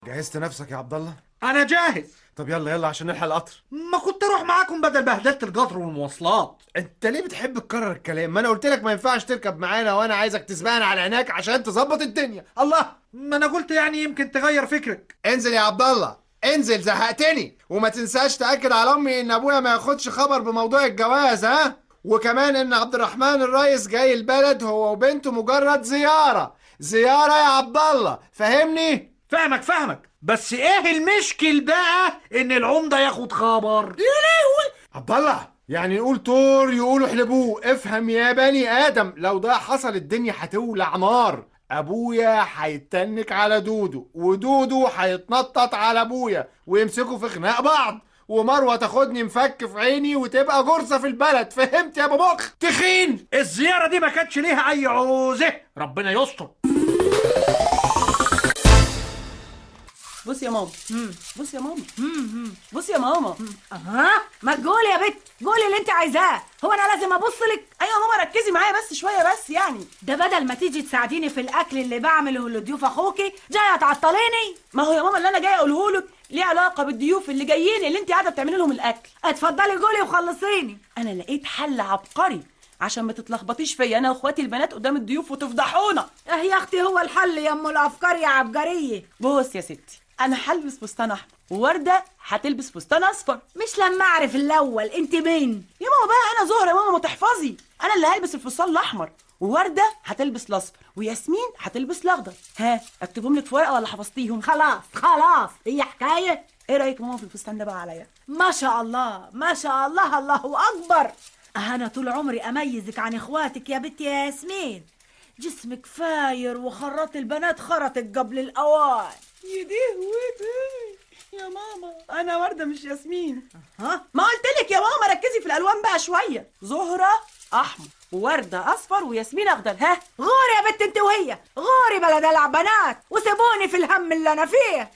جهزت نفسك يا عبد الله؟ انا جاهز. طب يلا يلا عشان نلحق القطر. ما كنت اروح معاكم بدل بهدلة القطر والمواصلات. انت ليه بتحب تكرر الكلام؟ ما انا قلت لك ما ينفعش تركب معانا، وانا عايزك تسبقنا على هناك عشان تظبط الدنيا. الله، ما انا قلت يعني يمكن تغير فكرك. انزل يا عبد الله انزل، زهقتني. وما تنساش تأكد على امي ان ابويا ما ياخدش خبر بموضوع الجواز، ها؟ وكمان ان عبد الرحمن الريس جاي البلد هو وبنته مجرد زيارة. زيارة يا عبد الله، فاهمني؟ فاهمك، بس ايه المشكل بقى ان العمدة ياخد خبر؟ عبد الله يعني نقول طور يقولوا احلبوه. افهم يا بني ادم، لو ده حصل الدنيا هتولع نار. ابويا هيتنك على دودو، ودودو هيتنطط على ابويا، ويمسكوا في خناق بعض، ومروه تاخدني مفك في عيني وتبقى جرثه في البلد. فهمت يا ابو مخ تخين؟ الزيارة دي ما كانتش ليها اي عوزة، ربنا يستر. بص يا ماما. بص يا ماما. بص يا ماما. ما تقولي يا بت، قولي اللي انت عايزاه. هو انا لازم ابص لك؟ ايوه يا ماما، ركزي معايا بس شويه بس يعني. ده بدل ما تيجي تساعديني في الاكل اللي بعمله لضيوف اخوكي جايه تعطليني. ما هو يا ماما اللي انا جايه اقوله لك ليه علاقه بالضيوف اللي جايين اللي انت قاعده بتعملي لهم الاكل. اتفضلي قولي وخلصيني. انا لقيت حل عبقري عشان ما تتلخبطيش فيا انا واخواتي البنات قدام الضيوف وتفضحونا. اه يا اختي، هو الحل يا ام الافكار يا عبقريه. بص يا ستي، انا هلبس فستان احمر ووردة هتلبس فستان اصفر. مش لما اعرف الاول انت مين؟ يا ماما بقى انا زهره يا ماما، ما تحفظي. انا اللي هلبس الفستان الاحمر، ووردة هتلبس الاصفر، وياسمين هتلبس الاخضر. ها اكتبهم لك في ورقه ولا حفظتيهم؟ خلاص هي حكايه. ايه رايك يا ماما في الفستان ده بقى عليا؟ ما شاء الله ما شاء الله، الله اكبر. انا طول عمري اميزك عن اخواتك يا بنت يا ياسمين. جسمك فاير وخرات البنات خرطك قبل الاوان. يا دهوتي يا ماما، انا وردة مش ياسمين. ها؟ ما قلت لك يا ماما ركزي في الالوان بقى شويه. زهره احمر، ووردة اصفر، وياسمين اخضر. ها غوري يا بنت انت وهي، غوري بلا دلع بنات وسيبوني في الهم اللي انا فيه.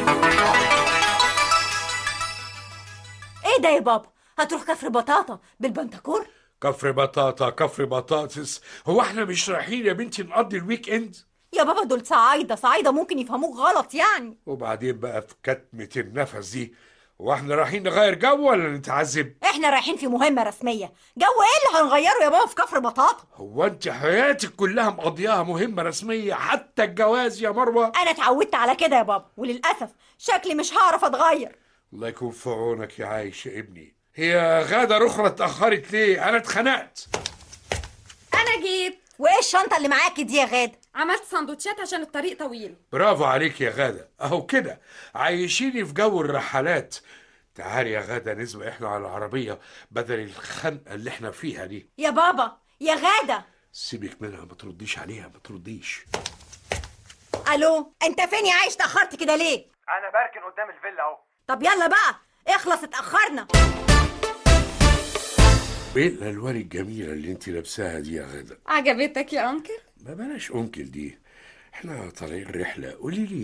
ايه ده يا بابا؟ هتروح كفر بطاطا بالبنتكور؟ كفر بطاطا كفر بطاطس، هو احنا مش رايحين يا بنتي نقضي الويك اند؟ يا بابا دول صعايدة ممكن يفهموك غلط يعني. وبعدين بقى في كتمة النفس دي، هو احنا رايحين نغير جو ولا نتعذب؟ احنا رايحين في مهمة رسمية. جو ايه اللي هنغيره يا بابا في كفر بطاطا؟ هو انت حياتك كلها مقضياها مهمة رسمية حتى الجواز يا مروة؟ انا اتعودت على كده يا بابا، وللأسف شكلي مش هعرف اتغير. الله يكون في عونك يا عايش يا ابني. هي غادة رخرة اتأخرت ليه؟ انا اتخنقت. انا جيت. وايه الشنطة اللي معاكي دي يا غادة؟ عملت سندوتشات عشان الطريق طويل. برافو عليك يا غادة، اهو كده عايشيني في جو الرحلات. تعالي يا غادة نسبق احنا على العربية بدل الخنقة اللي احنا فيها دي. يا بابا يا غادة. سيبك منها، ما ترديش عليها، ما ترديش. الو، انت فين يا عايش؟ اتأخرت كده ليه؟ انا بركن قدام الفيلا اهو. طب يلا بقى اخلص، اتأخرنا. ايه الالوان الجميلة اللي انت لابساها دي يا غادة؟ عجبتك يا انكل؟ ما بلاش انكل دي، احنا طالعين رحلة.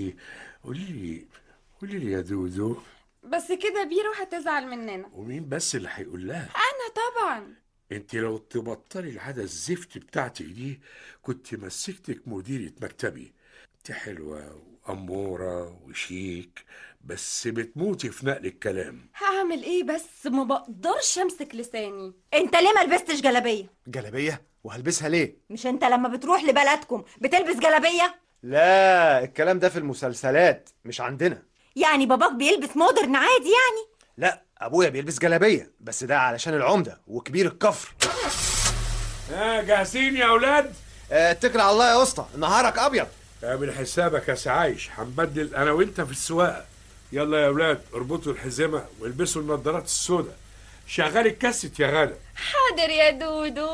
قولي لي يا دودو. بس كده بيرو هتزعل مننا. ومين بس اللي هيقول لها؟ انا طبعا. انت لو تبطلي العادة الزفت بتاعتك دي كنت مسكتك مديرة مكتبي. انت حلوة وأمورة وشيك، بس بتموتي في نقل الكلام. هعمل ايه بس، ما بقدرش امسك لساني. انت ليه ما لبستش جلابية؟ جلابيه؟ وهلبسها ليه؟ مش انت لما بتروح لبلدكم بتلبس جلابية؟ لا، الكلام ده في المسلسلات مش عندنا. يعني باباك بيلبس مودرن عادي يعني؟ لا، ابويا بيلبس جلابيه، بس ده علشان العمده وكبير الكفر. جاهزين يا اولاد؟ اتكل على الله يا اسطى، نهارك ابيض. اعمل حسابك يا سعايش، هنبدل انا وانت في السواقه. يلا يا اولاد اربطوا الحزمه والبسوا النضارات السوداء. شغال الكاسيت يا غاده. حاضر يا دودو.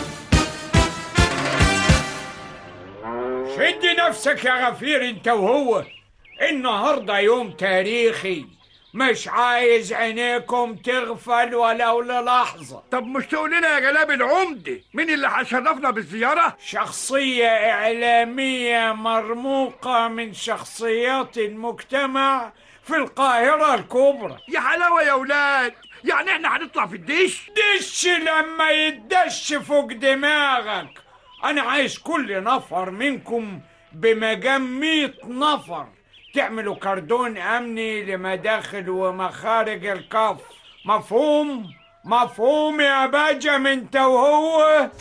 شد نفسك يا غفير انت وهو، النهارده يوم تاريخي، مش عايز عينيكم تغفل ولو للحظة. طب مش تقول لنا يا جلاب العمدة مين اللي هيشرفنا بالزيارة؟ شخصية إعلامية مرموقة من شخصيات المجتمع في القاهرة الكبرى. يا حلاوة يا ولاد، يعني احنا هنطلع في الدش؟ دش لما يدش فوق دماغك. أنا عايز كل نفر منكم بمجام 100 نفر تعملوا كردون أمني لمداخل ومخارج الكف. مفهوم؟ مفهوم يا بجم انت وهو؟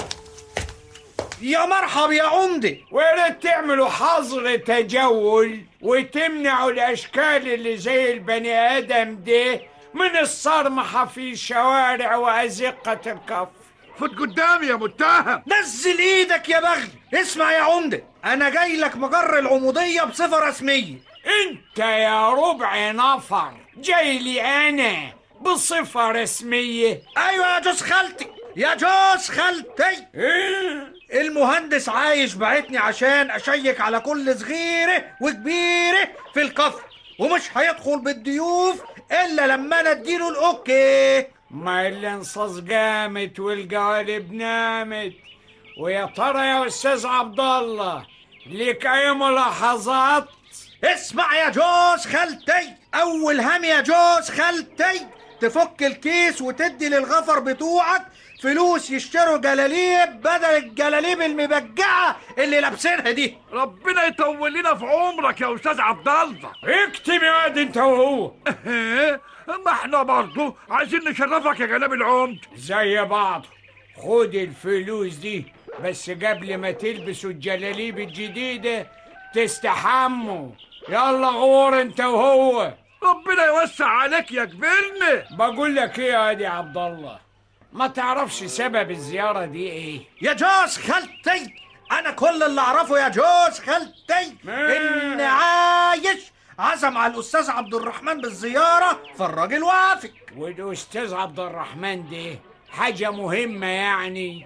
يا مرحب يا عمدة. وريت تعملوا حظر تجول وتمنعوا الأشكال اللي زي البني آدم ده من الصرمحة في الشوارع وأزقة الكف. فوت قدامي يا متهم. نزل ايدك يا بغل. اسمع يا عمدة، انا جاي لك مجر العمودية بصفة رسمية. انت يا ربع نفر جاي لي انا بصفة رسمية؟ ايوه يا جوز خالتي، يا جوز خالتي. إيه؟ المهندس عايش بعتني عشان اشيك على كل صغيرة وكبيرة في الكفر، ومش هيدخل بالضيوف الا لما انا اديله الاوكي. ما الانصاص قامت والقوالب نامت. ويا ترى يا استاذ عبد الله ليك اي ملاحظات؟ اسمع يا جوز خالتي، اول هم يا جوز خالتي تفك الكيس وتدي للغفر بتوعك فلوس يشتروا جلاليب بدل الجلاليب المبجعة اللي لابسينها دي. ربنا يطول لنا في عمرك يا استاذ عبد الله. اكتب يا واد انت وهو. ما احنا برضه عايزين نشرفك يا جناب العمد. زي بعض. خد الفلوس دي بس قبل ما تلبسوا الجلاليب الجديدة تستحموا. يلا غور انت وهو. ربنا يوسع عليك يا كبرنا. بقول لك ايه يا دي عبد الله، ما تعرفش سبب الزيارة دي ايه؟ يا جوز خالتي انا كل اللي اعرفه يا جوز خالتي ان عايش عزم على الاستاذ عبد الرحمن بالزيارة فالراجل وافق. والاستاذ عبد الرحمن ده حاجة مهمة يعني؟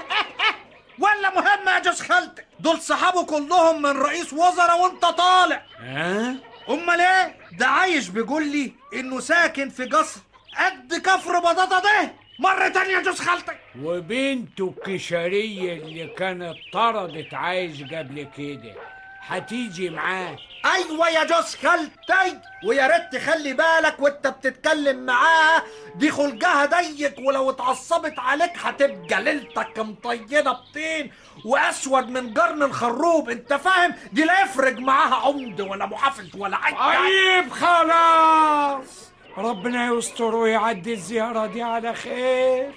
ولا مهمة يا جوز خالتي؟ دول صحابه كلهم من رئيس وزراء وانت طالع. امال ايه؟ ده عايش بيقول لي انه ساكن في قصر قد كفر بطاطا ده. مرة تانية يا جوز خالتي. وبنته الكشرية اللي كانت طردت عايش قبل كده هتيجي معاه؟ ايوه يا جوز خالتي، ويا ريت تخلي بالك وانت بتتكلم معاها، دي خلقها ضيق ولو اتعصبت عليك هتبقى ليلتك مطينه بطين واسود من قرن الخروب. انت فاهم؟ دي لا يفرق معاها عمد ولا محافظ ولا حاجه. طيب خلاص، ربنا يستر ويعدي الزيارة دي على خير.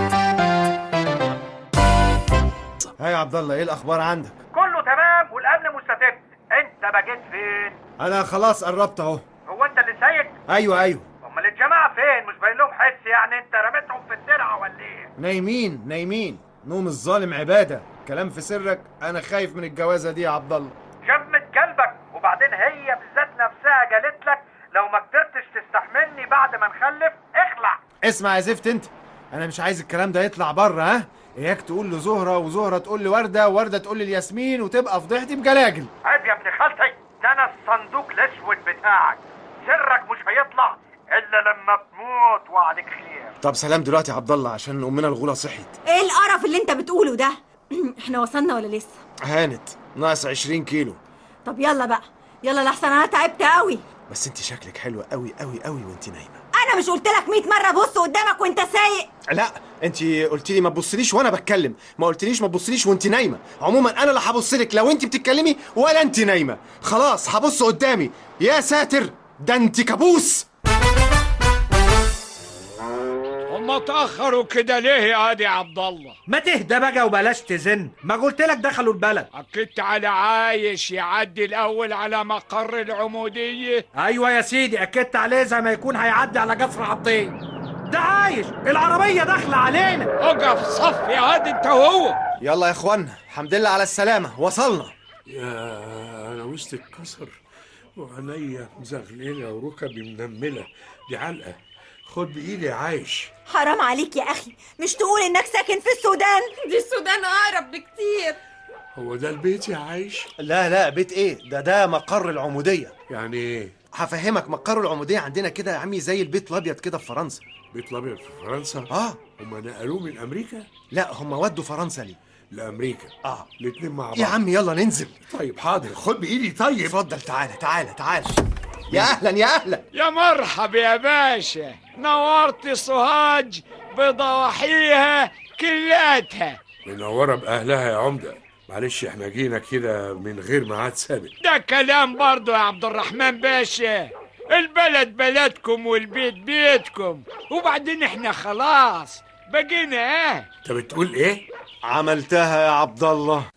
هاي يا عبد الله، ايه الاخبار عندك؟ كله تمام والامن مستتب. انت بقيت فين؟ انا خلاص قربت اهو. هو انت اللي سايق؟ ايوه. امال الجماعه فين؟ مش باين لهم حس يعني؟ انت رميتهم في الترعه ولا ايه؟ نايمين. نوم الظالم عباده. كلام في سرك، انا خايف من الجوازه دي يا عبد الله. جمد قلبك. وبعدين هي بالذات نفسها قالت لك لو ما قدرتش تستحملني بعد ما نخلف اخلع. اسمع يا زفت انت، انا مش عايز الكلام ده يطلع بره. ها، اياك تقول لزهره وزهره تقول لورده وورده تقول لياسمين وتبقى فضيحتي بجلاجل. عيب يا ابن خالتي، ده انا الصندوق الاسود بتاعك، سرك مش هيطلع الا لما تموت وعليك خير. طب سلام دلوقتي يا عبد الله عشان امنا الغوله صحيت. ايه القرف اللي انت بتقوله ده؟ احنا وصلنا ولا لسه؟ هانت ناقص 20 كيلو. طب يلا بقى، يلا لحسن انا تعبت قوي. بس انت شكلك حلوه قوي وانت نايمه. انا مش قلت لك 100 مره بص قدامك وانت سايق؟ لا، انت قلت لي ما تبصليش وانا بتكلم، ما قلتليش ما تبصليش وانت نايمه. عموما انا لا هبص لك لو انت بتتكلمي ولا انت نايمه. خلاص هبص قدامي. يا ساتر، ده انت كابوس. هم تأخروا كده ليه يا هادي عبد الله؟ ما تهدى بقى وبلاش تزن. ما قلت لك دخلوا البلد. أكدت على عايش يعدي الأول على مقر العمودية. ايوه يا سيدي، اكدت عليه زي ما يكون هيعدي على جسر عبدين. ده عايش، العربيه داخله علينا. اقف صف يا هادي انت وهو. يلا يا اخوانا، الحمد لله على السلامه، وصلنا. يا انا وسط الكسر وعينيا مزغلله وركبي منمله. دي علقه. خد بايدي يا عايش. حرام عليك يا اخي، مش تقول انك ساكن في السودان؟ دي السودان اقرب بكتير. هو ده البيت يا عايش؟ لا بيت ايه ده مقر العموديه. يعني ايه؟ هفهمك. مقر العموديه عندنا كده يا عمي زي البيت الابيض كده في فرنسا. بيت الابيض في فرنسا؟ هم نقلوه من امريكا؟ لا، هم ودوا فرنسا ليه؟ لامريكا. الاتنين مع بعض. يا عم يلا ننزل. طيب حاضر، خد بايدي. طيب اتفضل، تعالى. يا اهلا. يا مرحب يا باشا، نورت سوهاج بضواحيها كلاتها. منوره باهلها يا عمده. معلش احنا جينا كده من غير ميعاد سابق. ده كلام برضه يا عبد الرحمن باشا، البلد بلدكم والبيت بيتكم، وبعدين احنا خلاص بقينا انت بتقول ايه؟ عملتها يا عبد الله.